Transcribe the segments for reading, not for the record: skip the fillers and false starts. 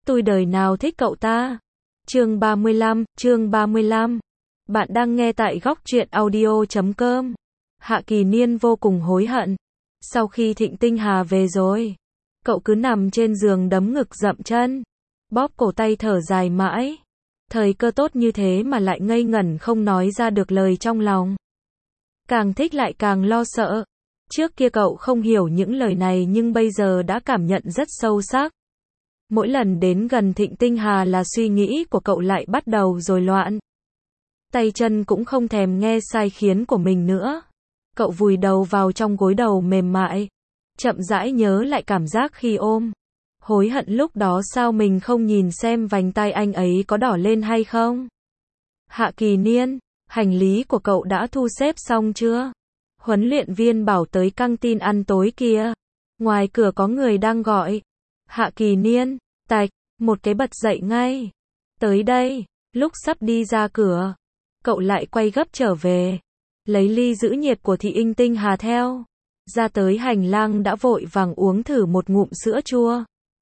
Tôi đời nào thích cậu ta. Chương 35. Bạn đang nghe tại góc truyện audio.com. Hạ Kỳ Niên vô cùng hối hận. Sau khi Thịnh Tinh Hà về rồi, cậu cứ nằm trên giường đấm ngực dậm chân, bóp cổ tay thở dài mãi. Thời cơ tốt như thế mà lại ngây ngẩn không nói ra được lời trong lòng. Càng thích lại càng lo sợ. Trước kia cậu không hiểu những lời này nhưng bây giờ đã cảm nhận rất sâu sắc. Mỗi lần đến gần Thịnh Tinh Hà là suy nghĩ của cậu lại bắt đầu rối loạn. Tay chân cũng không thèm nghe sai khiến của mình nữa. Cậu vùi đầu vào trong gối đầu mềm mại, chậm rãi nhớ lại cảm giác khi ôm. Hối hận lúc đó sao mình không nhìn xem vành tai anh ấy có đỏ lên hay không. Hạ Kỳ Niên, hành lý của cậu đã thu xếp xong chưa? Huấn luyện viên bảo tới căng tin ăn tối kia. Ngoài cửa có người đang gọi. Hạ Kỳ Niên, tạch, một cái bật dậy ngay. Tới đây, lúc sắp đi ra cửa, cậu lại quay gấp trở về. Lấy ly giữ nhiệt của Thị Tinh Hà theo. Ra tới hành lang đã vội vàng uống thử một ngụm sữa chua.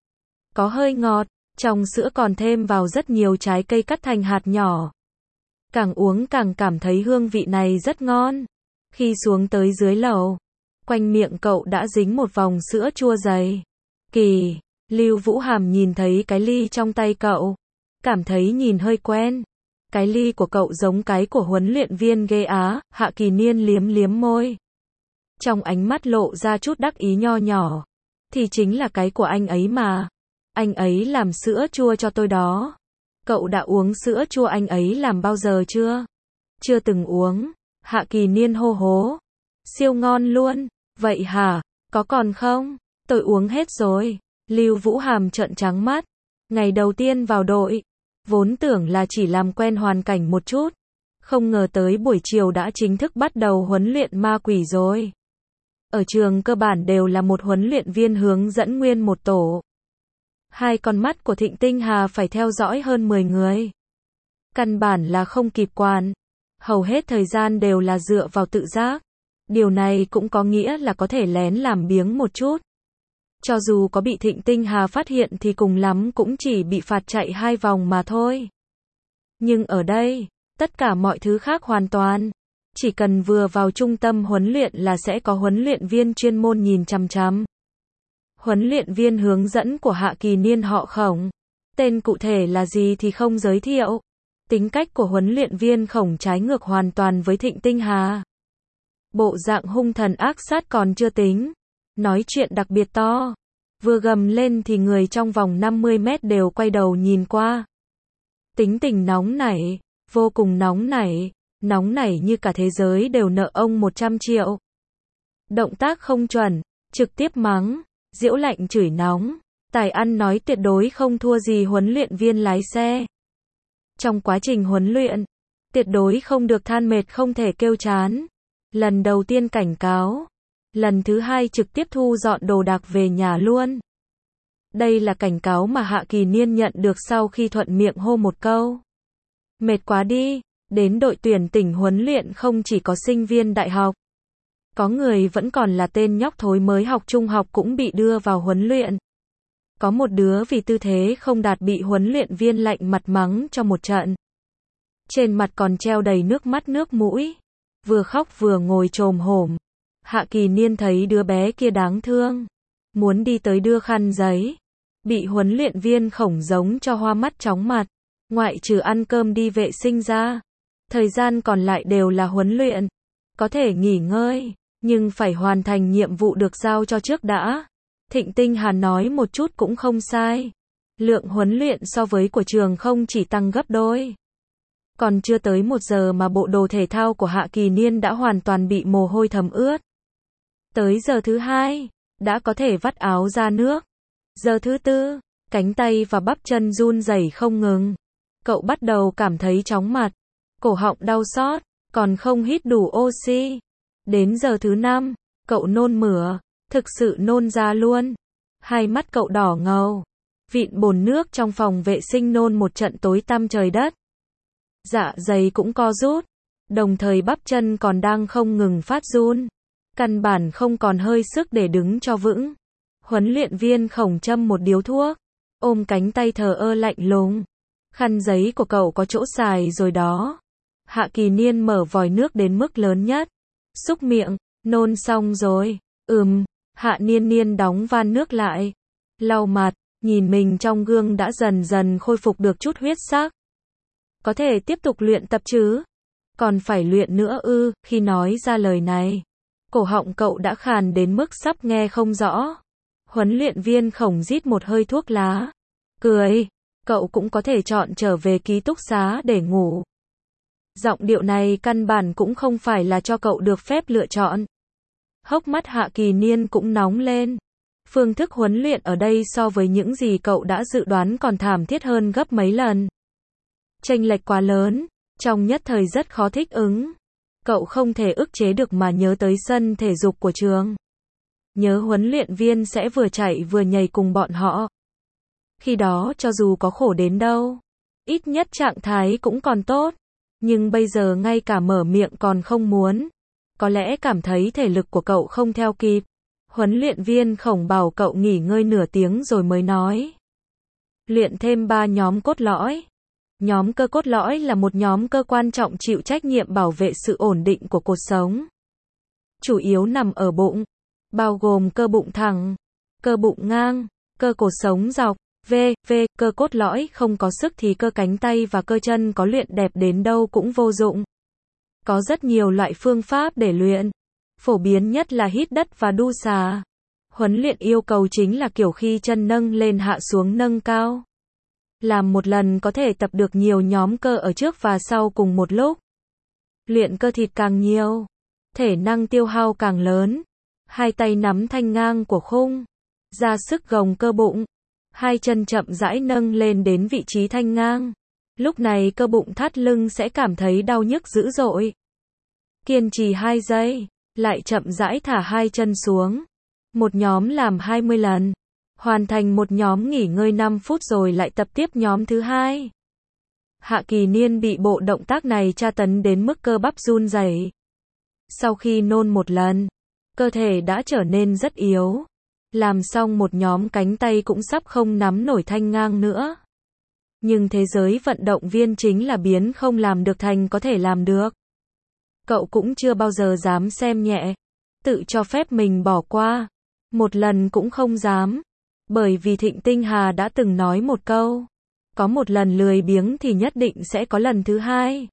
Có hơi ngọt, trong sữa còn thêm vào rất nhiều trái cây cắt thành hạt nhỏ. Càng uống càng cảm thấy hương vị này rất ngon. Khi xuống tới dưới lầu, quanh miệng cậu đã dính một vòng sữa chua dày. Kỳ, Lưu Vũ Hàm nhìn thấy cái ly trong tay cậu, cảm thấy nhìn hơi quen. Cái ly của cậu giống cái của huấn luyện viên ghê á. Hạ Kỳ Niên liếm liếm môi. Trong ánh mắt lộ ra chút đắc ý nho nhỏ. Thì chính là cái của anh ấy mà. Anh ấy làm sữa chua cho tôi đó. Cậu đã uống sữa chua anh ấy làm bao giờ chưa? Chưa từng uống. Hạ Kỳ Niên hô hố. Siêu ngon luôn. Vậy hả? Có còn không? Tôi uống hết rồi. Lưu Vũ Hàm trợn trắng mắt. Ngày đầu tiên vào đội, vốn tưởng là chỉ làm quen hoàn cảnh một chút. Không ngờ tới buổi chiều đã chính thức bắt đầu huấn luyện ma quỷ rồi. Ở trường cơ bản đều là một huấn luyện viên hướng dẫn nguyên một tổ. Hai con mắt của Thịnh Tinh Hà phải theo dõi hơn 10 người. Căn bản là không kịp quản. Hầu hết thời gian đều là dựa vào tự giác. Điều này cũng có nghĩa là có thể lén làm biếng một chút. Cho dù có bị Thịnh Tinh Hà phát hiện thì cùng lắm cũng chỉ bị phạt chạy 2 vòng mà thôi. Nhưng ở đây, tất cả mọi thứ khác hoàn toàn. Chỉ cần vừa vào trung tâm huấn luyện là sẽ có huấn luyện viên chuyên môn nhìn chằm chằm. Huấn luyện viên hướng dẫn của Hạ Kỳ Niên họ Khổng. Tên cụ thể là gì thì không giới thiệu. Tính cách của huấn luyện viên Khổng trái ngược hoàn toàn với Thịnh Tinh Hà. Bộ dạng hung thần ác sát còn chưa tính. Nói chuyện đặc biệt to. Vừa gầm lên thì người trong vòng 50 mét đều quay đầu nhìn qua. Tính tình nóng nảy, vô cùng nóng nảy như cả thế giới đều nợ ông 100 triệu. Động tác không chuẩn, trực tiếp mắng, giễu lạnh chửi nóng, tài ăn nói tuyệt đối không thua gì huấn luyện viên lái xe. Trong quá trình huấn luyện, tuyệt đối không được than mệt không thể kêu chán. Lần đầu tiên cảnh cáo, lần thứ hai trực tiếp thu dọn đồ đạc về nhà luôn. Đây là cảnh cáo mà Hạ Kỳ Niên nhận được sau khi thuận miệng hô một câu. Mệt quá đi, đến đội tuyển tỉnh huấn luyện không chỉ có sinh viên đại học. Có người vẫn còn là tên nhóc thối mới học trung học cũng bị đưa vào huấn luyện. Có một đứa vì tư thế không đạt bị huấn luyện viên lạnh mặt mắng cho một trận. Trên mặt còn treo đầy nước mắt nước mũi. Vừa khóc vừa ngồi chồm hổm. Hạ Kỳ Niên thấy đứa bé kia đáng thương. Muốn đi tới đưa khăn giấy. Bị huấn luyện viên Khổng giống cho hoa mắt chóng mặt. Ngoại trừ ăn cơm đi vệ sinh ra. Thời gian còn lại đều là huấn luyện. Có thể nghỉ ngơi, nhưng phải hoàn thành nhiệm vụ được giao cho trước đã. Thịnh Tinh Hà nói một chút cũng không sai. Lượng huấn luyện so với của trường không chỉ tăng gấp đôi. Còn chưa tới 1 giờ mà bộ đồ thể thao của Hạ Kỳ Niên đã hoàn toàn bị mồ hôi thấm ướt. Tới giờ thứ 2, đã có thể vắt áo ra nước. Giờ thứ 4, cánh tay và bắp chân run rẩy không ngừng. Cậu bắt đầu cảm thấy chóng mặt, cổ họng đau xót, còn không hít đủ oxy. Đến giờ thứ 5, cậu nôn mửa, thực sự nôn ra luôn. Hai mắt cậu đỏ ngầu. Vịn bồn nước trong phòng vệ sinh nôn một trận tối tăm trời đất. Dạ dày cũng co rút, đồng thời bắp chân còn đang không ngừng phát run. Căn bản không còn hơi sức để đứng cho vững. Huấn luyện viên Khổng châm một điếu thuốc, ôm cánh tay thờ ơ lạnh lùng. Khăn giấy của cậu có chỗ xài rồi đó. Hạ Kỳ Niên mở vòi nước đến mức lớn nhất. Xúc miệng, nôn xong rồi. Hạ Niên Niên đóng van nước lại. Lau mặt, nhìn mình trong gương đã dần dần khôi phục được chút huyết sắc. Có thể tiếp tục luyện tập chứ? Còn phải luyện nữa ư? Khi nói ra lời này, cổ họng cậu đã khàn đến mức sắp nghe không rõ. Huấn luyện viên Khổng rít một hơi thuốc lá. Cười, cậu cũng có thể chọn trở về ký túc xá để ngủ. Giọng điệu này căn bản cũng không phải là cho cậu được phép lựa chọn. Hốc mắt Hạ Kỳ Niên cũng nóng lên. Phương thức huấn luyện ở đây so với những gì cậu đã dự đoán còn thảm thiết hơn gấp mấy lần. Chênh lệch quá lớn, trong nhất thời rất khó thích ứng. Cậu không thể ức chế được mà nhớ tới sân thể dục của trường. Nhớ huấn luyện viên sẽ vừa chạy vừa nhảy cùng bọn họ. Khi đó cho dù có khổ đến đâu, ít nhất trạng thái cũng còn tốt. Nhưng bây giờ ngay cả mở miệng còn không muốn. Có lẽ cảm thấy thể lực của cậu không theo kịp. Huấn luyện viên Khổng bảo cậu nghỉ ngơi nửa tiếng rồi mới nói. Luyện thêm 3 nhóm cốt lõi. Nhóm cơ cốt lõi là một nhóm cơ quan trọng chịu trách nhiệm bảo vệ sự ổn định của cột sống. Chủ yếu nằm ở bụng, bao gồm cơ bụng thẳng, cơ bụng ngang, cơ cột sống dọc. Cơ cốt lõi không có sức thì cơ cánh tay và cơ chân có luyện đẹp đến đâu cũng vô dụng. Có rất nhiều loại phương pháp để luyện. Phổ biến nhất là hít đất và đu xà. Huấn luyện yêu cầu chính là kiểu khi chân nâng lên hạ xuống nâng cao. Làm một lần có thể tập được nhiều nhóm cơ ở trước và sau cùng một lúc. Luyện cơ thịt càng nhiều, thể năng tiêu hao càng lớn. Hai tay nắm thanh ngang của khung, ra sức gồng cơ bụng. Hai chân chậm rãi nâng lên đến vị trí thanh ngang. Lúc này cơ bụng thắt lưng sẽ cảm thấy đau nhức dữ dội. Kiên trì 2 giây, lại chậm rãi thả hai chân xuống. Một nhóm làm 20 lần. Hoàn thành một nhóm nghỉ ngơi 5 phút rồi lại tập tiếp nhóm thứ 2. Hạ Kỳ Niên bị bộ động tác này tra tấn đến mức cơ bắp run rẩy. Sau khi nôn một lần, cơ thể đã trở nên rất yếu. Làm xong một nhóm cánh tay cũng sắp không nắm nổi thanh ngang nữa. Nhưng thế giới vận động viên chính là biến không làm được thành có thể làm được. Cậu cũng chưa bao giờ dám xem nhẹ, tự cho phép mình bỏ qua. Một lần cũng không dám. Bởi vì Thịnh Tinh Hà đã từng nói một câu. Có một lần lười biếng thì nhất định sẽ có lần thứ 2.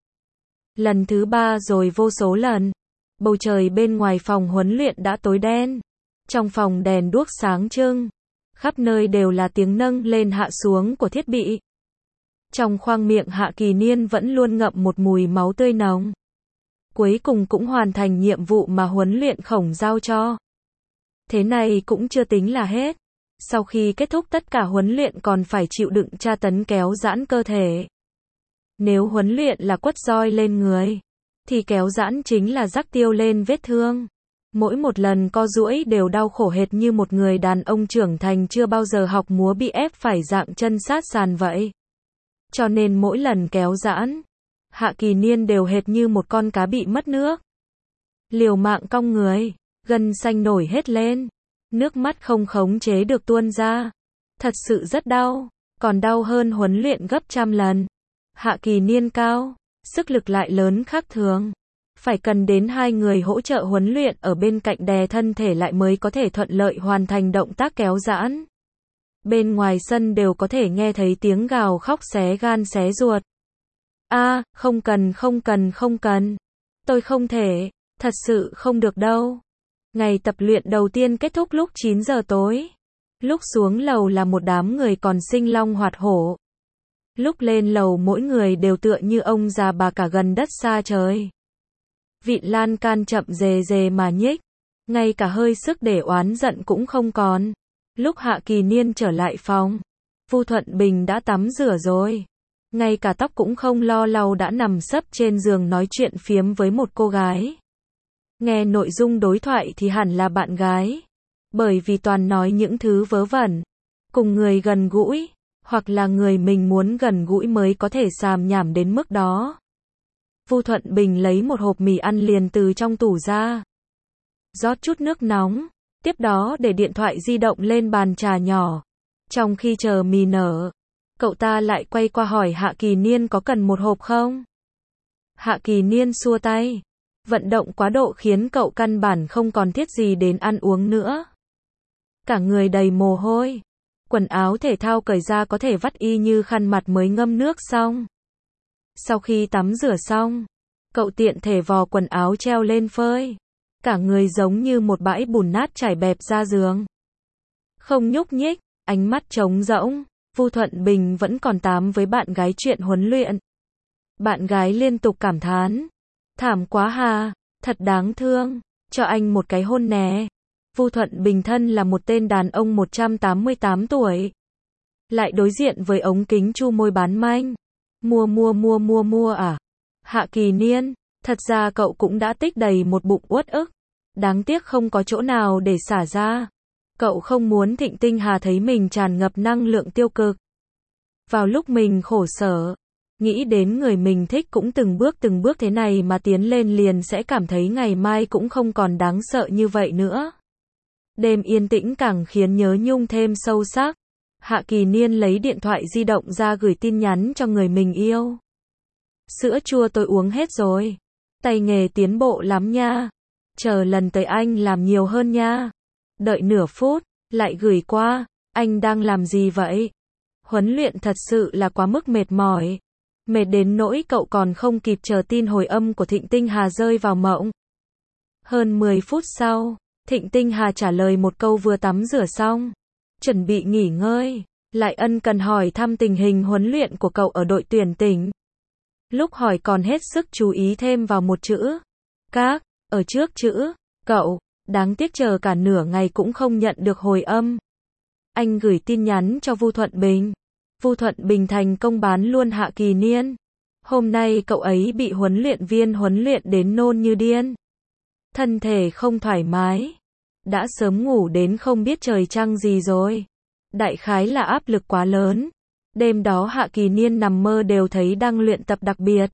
Lần thứ 3 rồi vô số lần. Bầu trời bên ngoài phòng huấn luyện đã tối đen. Trong phòng đèn đuốc sáng trưng. Khắp nơi đều là tiếng nâng lên hạ xuống của thiết bị. Trong khoang miệng Hạ Kỳ Niên vẫn luôn ngậm một mùi máu tươi nồng. Cuối cùng cũng hoàn thành nhiệm vụ mà huấn luyện Khổng giao cho. Thế này cũng chưa tính là hết. Sau khi kết thúc tất cả huấn luyện còn phải chịu đựng tra tấn kéo giãn cơ thể. Nếu huấn luyện là quất roi lên người, thì kéo giãn chính là rắc tiêu lên vết thương. Mỗi một lần co duỗi đều đau khổ hệt như một người đàn ông trưởng thành chưa bao giờ học múa bị ép phải dạng chân sát sàn vậy. Cho nên mỗi lần kéo giãn, Hạ Kỳ Niên đều hệt như một con cá bị mất nước. Liều mạng cong người, gân xanh nổi hết lên, nước mắt không khống chế được tuôn ra. Thật sự rất đau, còn đau hơn huấn luyện gấp trăm lần. Hạ Kỳ Niên cao, sức lực lại lớn khác thường. Phải cần đến 2 người hỗ trợ huấn luyện ở bên cạnh đè thân thể lại mới có thể thuận lợi hoàn thành động tác kéo giãn. Bên ngoài sân đều có thể nghe thấy tiếng gào khóc xé gan xé ruột. Không cần. Tôi không thể, thật sự không được đâu. Ngày tập luyện đầu tiên kết thúc lúc 9 giờ tối. Lúc xuống lầu là một đám người còn sinh long hoạt hổ. Lúc lên lầu mỗi người đều tựa như ông già bà cả gần đất xa trời. Vịn lan can chậm rề mà nhích. Ngay cả hơi sức để oán giận cũng không còn. Lúc Hạ Kỳ Niên trở lại phòng, Vu Thuận Bình đã tắm rửa rồi. Ngay cả tóc cũng không lo lau đã nằm sấp trên giường nói chuyện phiếm với một cô gái. Nghe nội dung đối thoại thì hẳn là bạn gái. Bởi vì toàn nói những thứ vớ vẩn. Cùng người gần gũi, hoặc là người mình muốn gần gũi mới có thể xàm nhảm đến mức đó. Vu Thuận Bình lấy một hộp mì ăn liền từ trong tủ ra. Rót chút nước nóng. Tiếp đó để điện thoại di động lên bàn trà nhỏ. Trong khi chờ mì nở, cậu ta lại quay qua hỏi Hạ Kỳ Niên có cần một hộp không? Hạ Kỳ Niên xua tay. Vận động quá độ khiến cậu căn bản không còn thiết gì đến ăn uống nữa. Cả người đầy mồ hôi. Quần áo thể thao cởi ra có thể vắt y như khăn mặt mới ngâm nước xong. Sau khi tắm rửa xong, cậu tiện thể vò quần áo treo lên phơi. Cả người giống như một bãi bùn nát trải bẹp ra giường. Không nhúc nhích, ánh mắt trống rỗng, Vu Thuận Bình vẫn còn tám với bạn gái chuyện huấn luyện. Bạn gái liên tục cảm thán. Thảm quá hà, thật đáng thương, cho anh một cái hôn nè. Vu Thuận Bình thân là một tên đàn ông 188 tuổi. Lại đối diện với ống kính chu môi bán manh. Mua à? Hạ Kỳ Niên, thật ra cậu cũng đã tích đầy một bụng uất ức. Đáng tiếc không có chỗ nào để xả ra. Cậu không muốn Thịnh Tinh Hà thấy mình tràn ngập năng lượng tiêu cực. Vào lúc mình khổ sở, nghĩ đến người mình thích cũng từng bước thế này mà tiến lên liền sẽ cảm thấy ngày mai cũng không còn đáng sợ như vậy nữa. Đêm yên tĩnh càng khiến nhớ nhung thêm sâu sắc. Hạ Kỳ Niên lấy điện thoại di động ra gửi tin nhắn cho người mình yêu. Sữa chua tôi uống hết rồi. Tay nghề tiến bộ lắm nha. Chờ lần tới anh làm nhiều hơn nha. Đợi nửa phút, lại gửi qua. Anh đang làm gì vậy? Huấn luyện thật sự là quá mức mệt mỏi. Mệt đến nỗi cậu còn không kịp chờ tin hồi âm của Thịnh Tinh Hà rơi vào mộng. Hơn 10 phút sau, Thịnh Tinh Hà trả lời một câu vừa tắm rửa xong. Chuẩn bị nghỉ ngơi, lại ân cần hỏi thăm tình hình huấn luyện của cậu ở đội tuyển tỉnh. Lúc hỏi còn hết sức chú ý thêm vào một chữ. Các, ở trước chữ, cậu, đáng tiếc chờ cả nửa ngày cũng không nhận được hồi âm. Anh gửi tin nhắn cho Vu Thuận Bình. Vu Thuận Bình thành công bán luôn Hạ Kỳ Niên. Hôm nay cậu ấy bị huấn luyện viên huấn luyện đến nôn như điên. Thân thể không thoải mái. Đã sớm ngủ đến không biết trời trăng gì rồi. Đại khái là áp lực quá lớn. Đêm đó Hạ Kỳ Niên nằm mơ đều thấy đang luyện tập đặc biệt.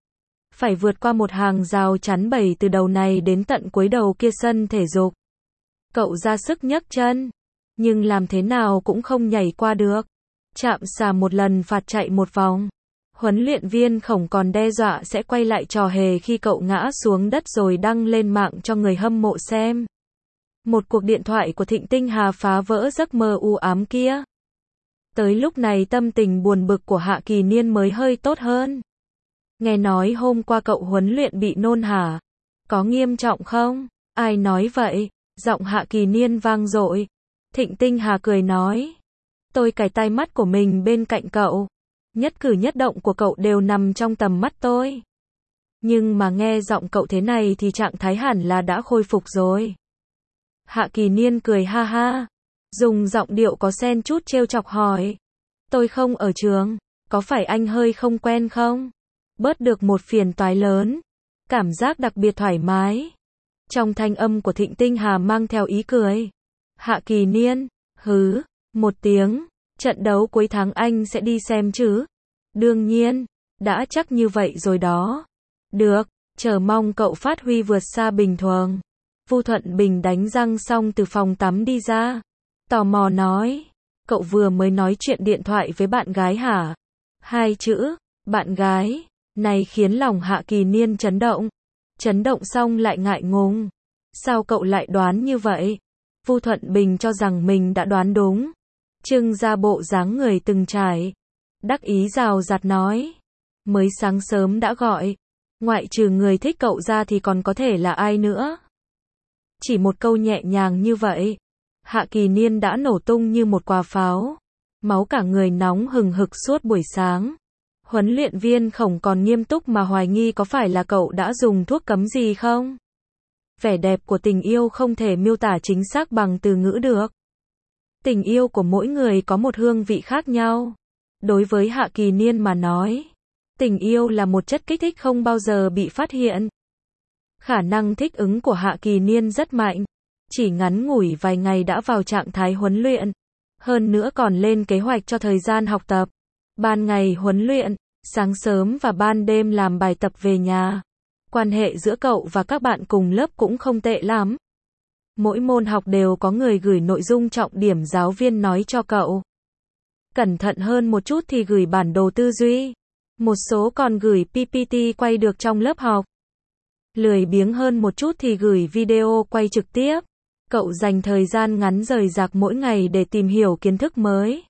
Phải vượt qua một hàng rào chắn bầy từ đầu này đến tận cuối đầu kia sân thể dục. Cậu ra sức nhấc chân. Nhưng làm thế nào cũng không nhảy qua được. Chạm xà một lần phạt chạy một vòng. Huấn luyện viên Khổng còn đe dọa sẽ quay lại trò hề khi cậu ngã xuống đất rồi đăng lên mạng cho người hâm mộ xem. Một cuộc điện thoại của Thịnh Tinh Hà phá vỡ giấc mơ u ám kia. Tới lúc này tâm tình buồn bực của Hạ Kỳ Niên mới hơi tốt hơn. Nghe nói hôm qua cậu huấn luyện bị nôn hả? Có nghiêm trọng không? Ai nói vậy? Giọng Hạ Kỳ Niên vang dội. Thịnh Tinh Hà cười nói. Tôi cài tai mắt của mình bên cạnh cậu. Nhất cử nhất động của cậu đều nằm trong tầm mắt tôi. Nhưng mà nghe giọng cậu thế này thì trạng thái hẳn là đã khôi phục rồi. Hạ Kỳ Niên cười ha ha. Dùng giọng điệu có xen chút trêu chọc hỏi. Tôi không ở trường. Có phải anh hơi không quen không? Bớt được một phiền toái lớn. Cảm giác đặc biệt thoải mái. Trong thanh âm của Thịnh Tinh Hà mang theo ý cười. Hạ Kỳ Niên. Hứ. Một tiếng. Trận đấu cuối tháng anh sẽ đi xem chứ? Đương nhiên. Đã chắc như vậy rồi đó. Được. Chờ mong cậu phát huy vượt xa bình thường. Vu Thuận Bình đánh răng xong từ phòng tắm đi ra. Tò mò nói. Cậu vừa mới nói chuyện điện thoại với bạn gái hả? Hai chữ. Bạn gái. Này khiến lòng Hạ Kỳ Niên chấn động. Chấn động xong lại ngại ngùng. Sao cậu lại đoán như vậy? Vu Thuận Bình cho rằng mình đã đoán đúng. Trưng ra bộ dáng người từng trải. Đắc ý rào rạt nói. Mới sáng sớm đã gọi. Ngoại trừ người thích cậu ra thì còn có thể là ai nữa? Chỉ một câu nhẹ nhàng như vậy. Hạ Kỳ Niên đã nổ tung như một quả pháo. Máu cả người nóng hừng hực suốt buổi sáng. Huấn luyện viên Khổng còn nghiêm túc mà hoài nghi có phải là cậu đã dùng thuốc cấm gì không? Vẻ đẹp của tình yêu không thể miêu tả chính xác bằng từ ngữ được. Tình yêu của mỗi người có một hương vị khác nhau. Đối với Hạ Kỳ Niên mà nói, tình yêu là một chất kích thích không bao giờ bị phát hiện. Khả năng thích ứng của Hạ Kỳ Niên rất mạnh. Chỉ ngắn ngủi vài ngày đã vào trạng thái huấn luyện. Hơn nữa còn lên kế hoạch cho thời gian học tập. Ban ngày huấn luyện, sáng sớm và ban đêm làm bài tập về nhà. Quan hệ giữa cậu và các bạn cùng lớp cũng không tệ lắm. Mỗi môn học đều có người gửi nội dung trọng điểm giáo viên nói cho cậu. Cẩn thận hơn một chút thì gửi bản đồ tư duy. Một số còn gửi PPT quay được trong lớp học. Lười biếng hơn một chút thì gửi video quay trực tiếp. Cậu dành thời gian ngắn rời rạc mỗi ngày để tìm hiểu kiến thức mới.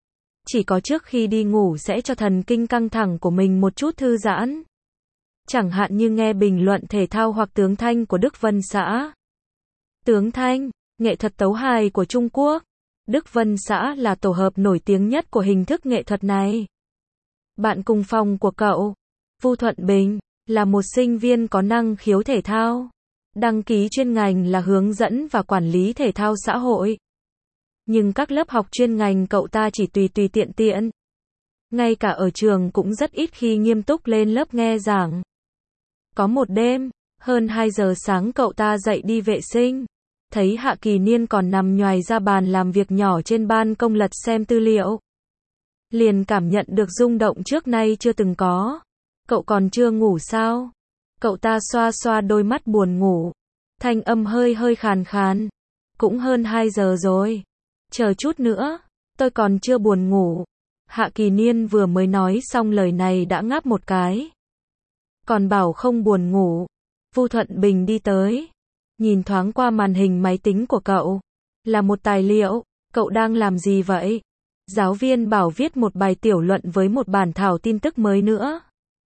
Chỉ có trước khi đi ngủ sẽ cho thần kinh căng thẳng của mình một chút thư giãn. Chẳng hạn như nghe bình luận thể thao hoặc tướng thanh của Đức Vân Xã. Tướng thanh, nghệ thuật tấu hài của Trung Quốc. Đức Vân Xã là tổ hợp nổi tiếng nhất của hình thức nghệ thuật này. Bạn cùng phòng của cậu, Vu Thuận Bình, là một sinh viên có năng khiếu thể thao. Đăng ký chuyên ngành là hướng dẫn và quản lý thể thao xã hội. Nhưng các lớp học chuyên ngành cậu ta chỉ tùy tiện tiện. Ngay cả ở trường cũng rất ít khi nghiêm túc lên lớp nghe giảng. Có một đêm, hơn 2 giờ sáng cậu ta dậy đi vệ sinh. Thấy Hạ Kỳ Niên còn nằm nhoài ra bàn làm việc nhỏ trên ban công lật xem tư liệu. Liền cảm nhận được rung động trước nay chưa từng có. Cậu còn chưa ngủ sao? Cậu ta xoa xoa đôi mắt buồn ngủ. Thanh âm hơi khàn khàn. Cũng hơn 2 giờ rồi. Chờ chút nữa, tôi còn chưa buồn ngủ. Hạ Kỳ Niên vừa mới nói xong lời này đã ngáp một cái. Còn bảo không buồn ngủ. Vu Thuận Bình đi tới. Nhìn thoáng qua màn hình máy tính của cậu. Là một tài liệu. Cậu đang làm gì vậy? Giáo viên bảo viết một bài tiểu luận với một bản thảo tin tức mới nữa.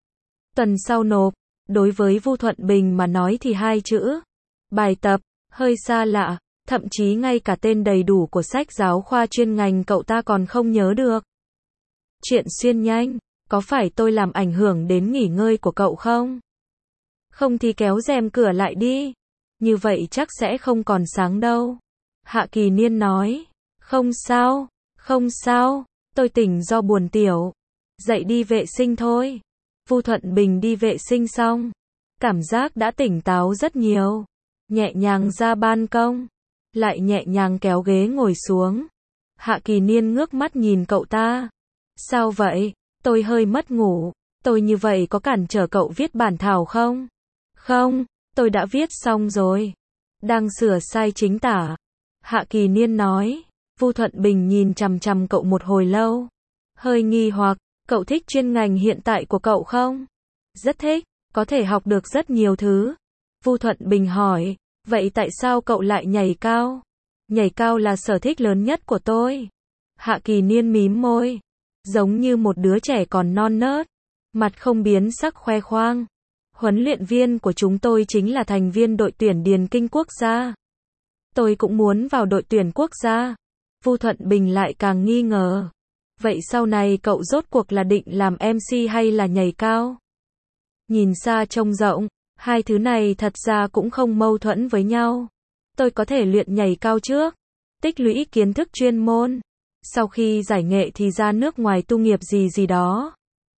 Tuần sau nộp. Đối với Vu Thuận Bình mà nói thì 2 chữ. Bài tập, hơi xa lạ. Thậm chí ngay cả tên đầy đủ của sách giáo khoa chuyên ngành cậu ta còn không nhớ được. Chuyện xuyên nhanh. Có phải tôi làm ảnh hưởng đến nghỉ ngơi của cậu không? Không thì kéo rèm cửa lại đi. Như vậy chắc sẽ không còn sáng đâu. Hạ Kỳ Niên nói. Không sao, không sao. Tôi tỉnh do buồn tiểu. Dậy đi vệ sinh thôi. Vu Thuận Bình đi vệ sinh xong. Cảm giác đã tỉnh táo rất nhiều. Nhẹ nhàng ra ban công. Lại nhẹ nhàng kéo ghế ngồi xuống. Hạ Kỳ Niên ngước mắt nhìn cậu ta. Sao vậy? Tôi hơi mất ngủ. Tôi như vậy có cản trở cậu viết bản thảo không? Không, tôi đã viết xong rồi. Đang sửa sai chính tả. Hạ Kỳ Niên nói. Vu Thuận Bình nhìn chằm chằm cậu một hồi lâu. Hơi nghi hoặc, cậu thích chuyên ngành hiện tại của cậu không? Rất thích, có thể học được rất nhiều thứ. Vu Thuận Bình hỏi. Vậy tại sao cậu lại nhảy cao? Nhảy cao là sở thích lớn nhất của tôi. Hạ Kỳ Niên mím môi. Giống như một đứa trẻ còn non nớt. Mặt không biến sắc khoe khoang. Huấn luyện viên của chúng tôi chính là thành viên đội tuyển điền kinh quốc gia. Tôi cũng muốn vào đội tuyển quốc gia. Vu Thuận Bình lại càng nghi ngờ. Vậy sau này cậu rốt cuộc là định làm MC hay là nhảy cao? Nhìn xa trông rộng, hai thứ này thật ra cũng không mâu thuẫn với nhau. Tôi có thể luyện nhảy cao trước, tích lũy kiến thức chuyên môn. Sau khi giải nghệ thì ra nước ngoài tu nghiệp gì đó.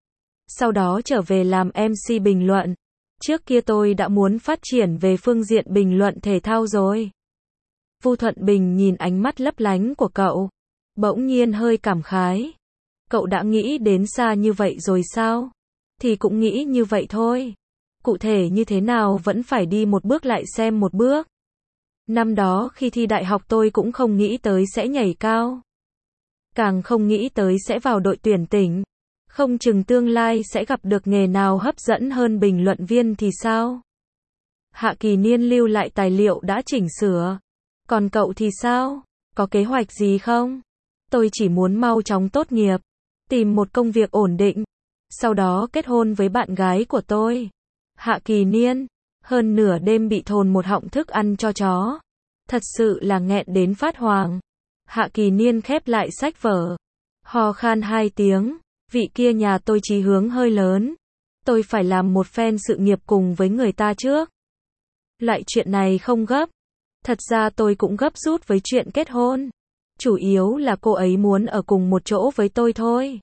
Sau đó trở về làm MC bình luận. Trước kia tôi đã muốn phát triển về phương diện bình luận thể thao rồi. Vu Thuận Bình nhìn ánh mắt lấp lánh của cậu. Bỗng nhiên hơi cảm khái. Cậu đã nghĩ đến xa như vậy rồi sao? Thì cũng nghĩ như vậy thôi. Cụ thể như thế nào vẫn phải đi một bước lại xem một bước. Năm đó khi thi đại học tôi cũng không nghĩ tới sẽ nhảy cao. Càng không nghĩ tới sẽ vào đội tuyển tỉnh. Không chừng tương lai sẽ gặp được nghề nào hấp dẫn hơn bình luận viên thì sao? Hạ Kỳ Niên lưu lại tài liệu đã chỉnh sửa. Còn cậu thì sao? Có kế hoạch gì không? Tôi chỉ muốn mau chóng tốt nghiệp. Tìm một công việc ổn định. Sau đó kết hôn với bạn gái của tôi. Hạ Kỳ Niên. Hơn nửa đêm bị thồn một họng thức ăn cho chó. Thật sự là nghẹn đến phát hoảng. Hạ Kỳ Niên khép lại sách vở. Ho khan 2 tiếng. Vị kia nhà tôi chí hướng hơi lớn. Tôi phải làm một phen sự nghiệp cùng với người ta trước. Loại chuyện này không gấp. Thật ra tôi cũng gấp rút với chuyện kết hôn. Chủ yếu là cô ấy muốn ở cùng một chỗ với tôi thôi.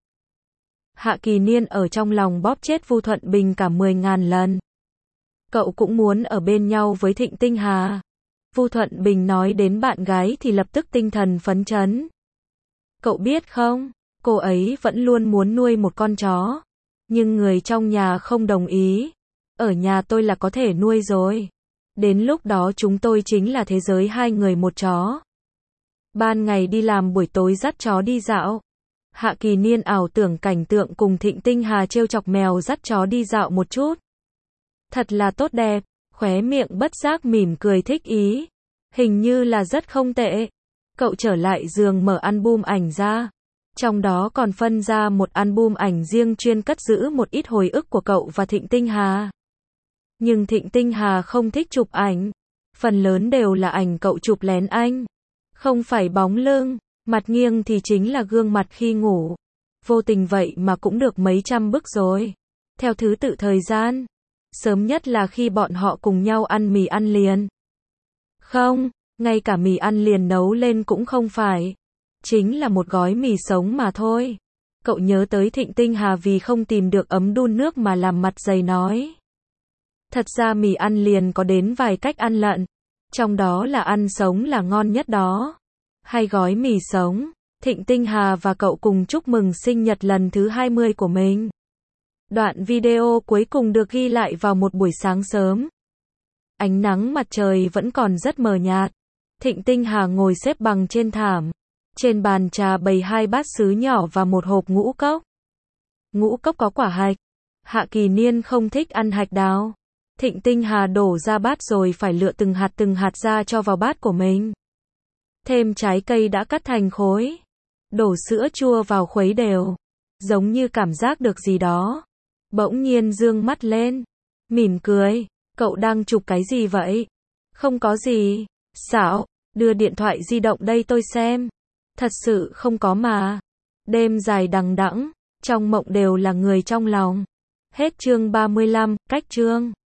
Hạ Kỳ Niên ở trong lòng bóp chết Vu Thuận Bình cả 10.000 lần. Cậu cũng muốn ở bên nhau với Thịnh Tinh Hà. Vu Thuận Bình nói đến bạn gái thì lập tức tinh thần phấn chấn. Cậu biết không, cô ấy vẫn luôn muốn nuôi một con chó. Nhưng người trong nhà không đồng ý. Ở nhà tôi là có thể nuôi rồi. Đến lúc đó chúng tôi chính là thế giới 2 người một chó. Ban ngày đi làm buổi tối dắt chó đi dạo. Hạ Kỳ Niên ảo tưởng cảnh tượng cùng Thịnh Tinh Hà trêu chọc mèo dắt chó đi dạo một chút. Thật là tốt đẹp, khóe miệng bất giác mỉm cười thích ý. Hình như là rất không tệ. Cậu trở lại giường mở album ảnh ra. Trong đó còn phân ra một album ảnh riêng chuyên cất giữ một ít hồi ức của cậu và Thịnh Tinh Hà. Nhưng Thịnh Tinh Hà không thích chụp ảnh. Phần lớn đều là ảnh cậu chụp lén anh. Không phải bóng lưng, mặt nghiêng thì chính là gương mặt khi ngủ. Vô tình vậy mà cũng được mấy trăm bức rồi. Theo thứ tự thời gian. Sớm nhất là khi bọn họ cùng nhau ăn mì ăn liền. Không, ngay cả mì ăn liền nấu lên cũng không phải. Chính là một gói mì sống mà thôi. Cậu nhớ tới Thịnh Tinh Hà vì không tìm được ấm đun nước mà làm mặt dày nói. Thật ra mì ăn liền có đến vài cách ăn lận. Trong đó là ăn sống là ngon nhất đó. Hay gói mì sống. Thịnh Tinh Hà và cậu cùng chúc mừng sinh nhật lần thứ 20 của mình. Đoạn video cuối cùng được ghi lại vào một buổi sáng sớm. Ánh nắng mặt trời vẫn còn rất mờ nhạt. Thịnh Tinh Hà ngồi xếp bằng trên thảm. Trên bàn trà bày 2 bát sứ nhỏ và một hộp ngũ cốc. Ngũ cốc có quả hạch. Hạ Kỳ Niên không thích ăn hạch đào. Thịnh Tinh Hà đổ ra bát rồi phải lựa từng hạt ra cho vào bát của mình. Thêm trái cây đã cắt thành khối. Đổ sữa chua vào khuấy đều. Giống như cảm giác được gì đó. Bỗng nhiên dương mắt lên. Mỉm cười. Cậu đang chụp cái gì vậy? Không có gì. Xảo, đưa điện thoại di động đây tôi xem. Thật sự không có mà. Đêm dài đằng đẵng, trong mộng đều là người trong lòng. Hết chương 35, cách chương.